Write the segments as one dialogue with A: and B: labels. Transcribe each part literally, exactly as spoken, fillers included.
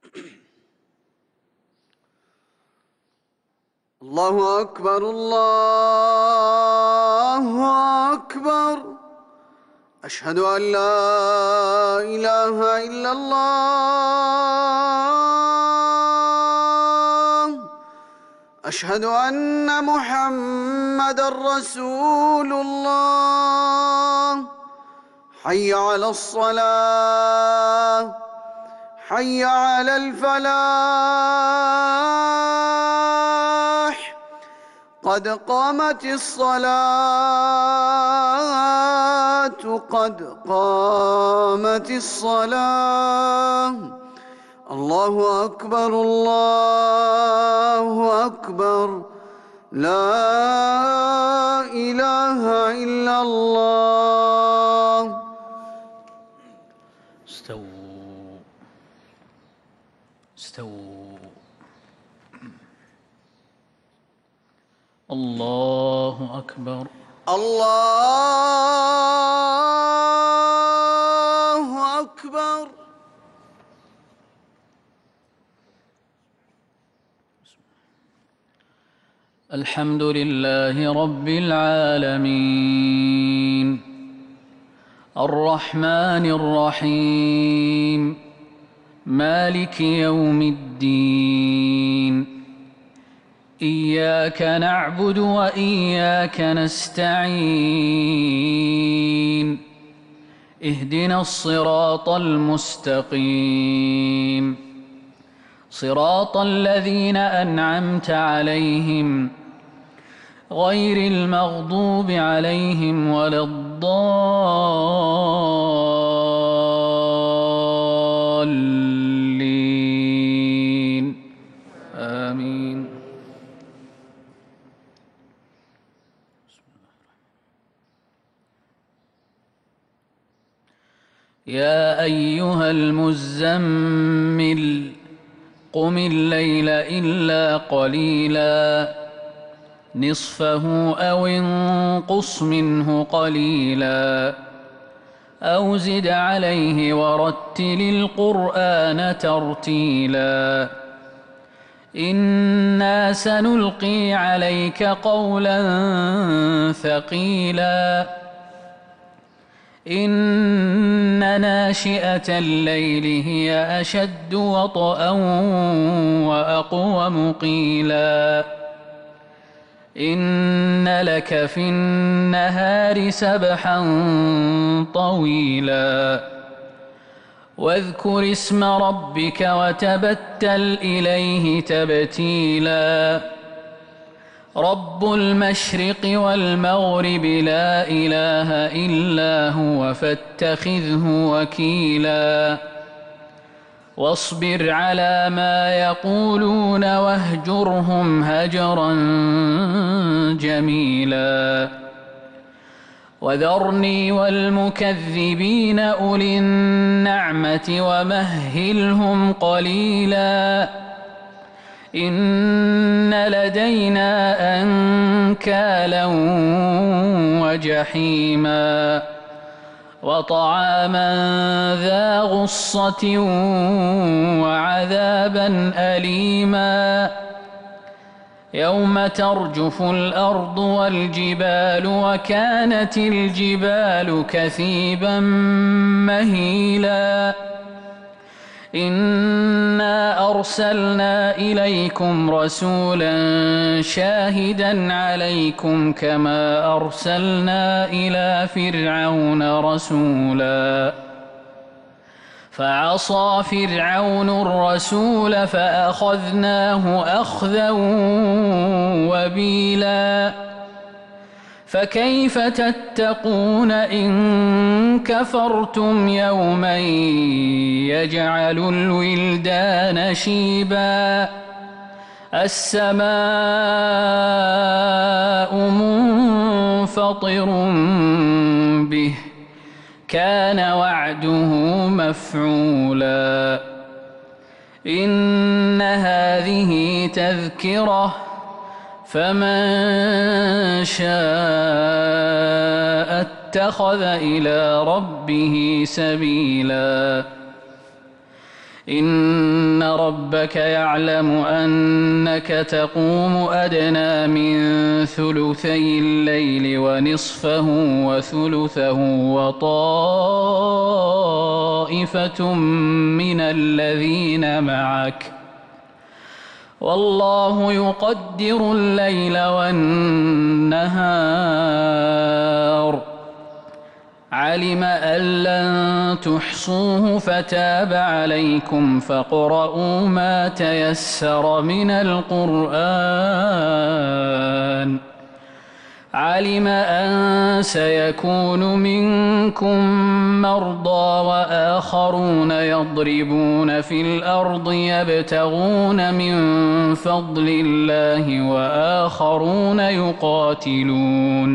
A: الله أكبر الله أكبر. أشهد أن لا إله إلا الله. أشهد أن محمدًا رسول الله. حي على الصلاة، حي على الفلاح، قد قامت الصلاة، قد قامت الصلاة. الله أكبر الله أكبر. لا إله إلا الله.
B: استووا استووا. الله أكبر
A: الله أكبر.
B: الحمد لله رب العالمين الرحمن الرحيم مالك يوم الدين. إياك نعبد وإياك نستعين. اهدنا الصراط المستقيم صراط الذين أنعمت عليهم غير المغضوب عليهم ولا الضالين. آمين. يا أيها المزمل قم الليل إلا قليلا نصفه أو انقص منه قليلا أو زد عليه ورتل القرآن ترتيلا. إنا سنلقي عليك قولا ثقيلا. إن ناشئة الليل هي أشد وطئا وأقوم قيلا. إن لك في النهار سبحا طويلا. واذكر اسم ربك وتبتل إليه تبتيلا. رب المشرق والمغرب لا إله إلا هو فاتخذه وكيلا. واصبر على ما يقولون واهجرهم هجرا جميلا. وذرني والمكذبين أولي النعمة ومهلهم قليلا. إن لدينا أنكالا وجحيما وطعاما ذا غصة وعذابا أليما. يوم ترجف الأرض والجبال وكانت الجبال كثيبا مهيلا. إنا أرسلنا إليكم رسولا شاهدا عليكم كما أرسلنا إلى فرعون رسولا. فعصى فرعون الرسول فأخذناه أخذا وبيلا. فكيف تتقون إن كفرتم يوما يجعل الولدان شيبا. السماء منفطر به كان وعده مفعولا. إن هذه تذكرة فمن شاء اتخذ إلى ربه سبيلا. إن إن ربك يعلم أنك تقوم أدنى من ثلثي الليل ونصفه وثلثه وطائفة من الذين معك والله يقدر الليل والنهار علم أن لن تحصوه فتاب عليكم فاقرؤوا ما تيسر من القرآن علم أن سيكون منكم مرضى وآخرون يضربون في الأرض يبتغون من فضل الله وآخرون يقاتلون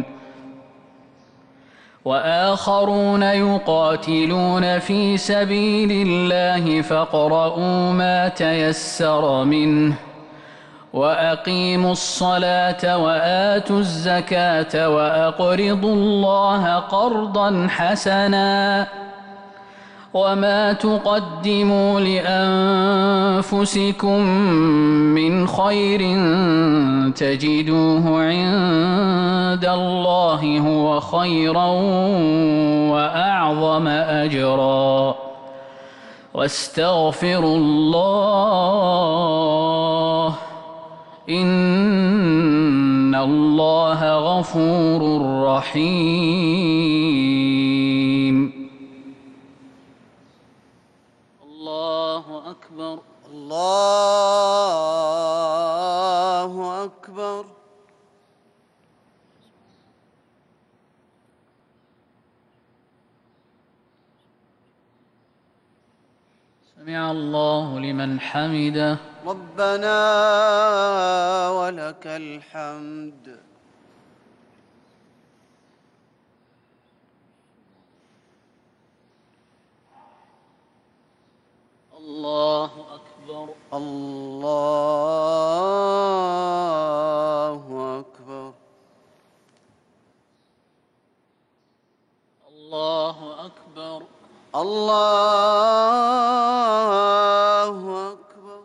B: وآخرون يقاتلون في سبيل الله فاقرؤوا ما تيسر منه وأقيموا الصلاة وآتوا الزكاة وأقرضوا الله قرضا حسنا وما تقدموا لأنفسكم من خير تجدوه عند الله هو خيرا وأعظم أجرا واستغفروا الله إن الله غفور رحيم الله أكبر
A: الله أكبر.
B: سمع الله لمن حمده
A: ربنا ولك الحمد.
B: الله أكبر
A: الله أكبر.
B: الله أكبر
A: الله أكبر.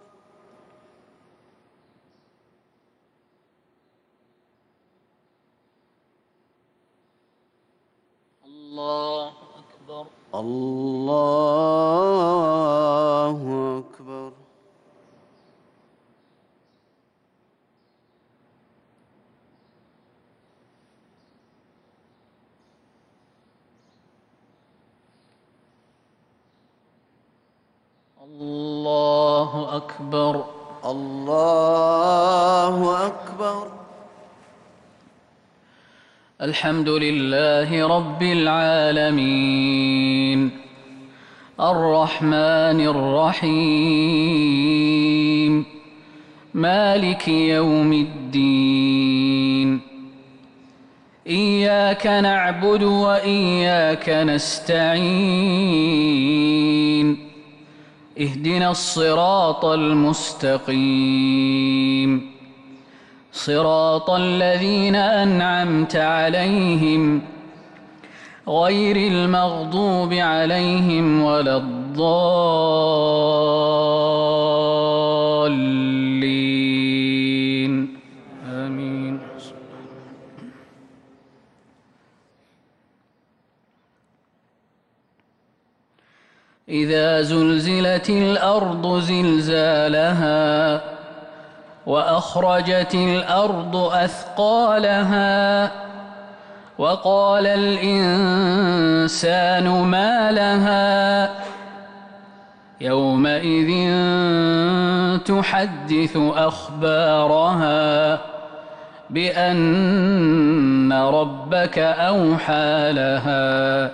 B: الله أكبر
A: الله أكبر.
B: الله أكبر
A: الله أكبر.
B: الحمد لله رب العالمين الرحمن الرحيم مالك يوم الدين إياك نعبد وإياك نستعين اهدنا الصراط المستقيم صراط الذين أنعمت عليهم غير المغضوب عليهم ولا الضالين آمين. إذا زلزلت الأرض زلزالها وأخرجت الأرض أثقالها وقال الإنسان ما لها يومئذ تحدث أخبارها بأن ربك أوحى لها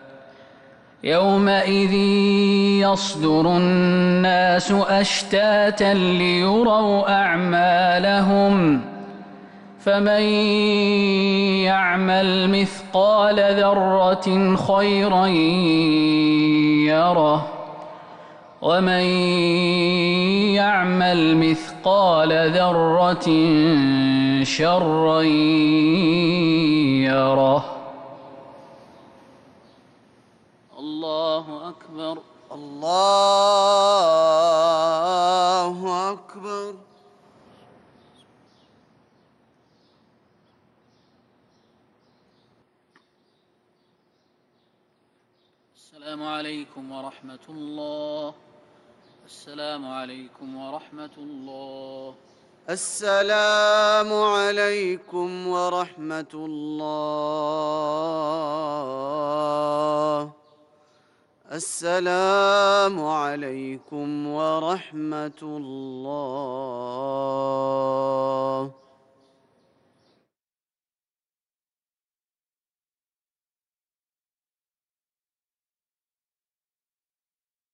B: يومئذ يصدر الناس أشتاتا ليروا أعمالهم فمن يعمل مثقال ذرة خيرا يره ومن يعمل مثقال ذرة شرا يره. الله أكبر
A: الله أكبر.
B: السلام عليكم ورحمة الله. السلام عليكم ورحمة الله.
A: السلام عليكم ورحمة الله. السلام عليكم ورحمة الله.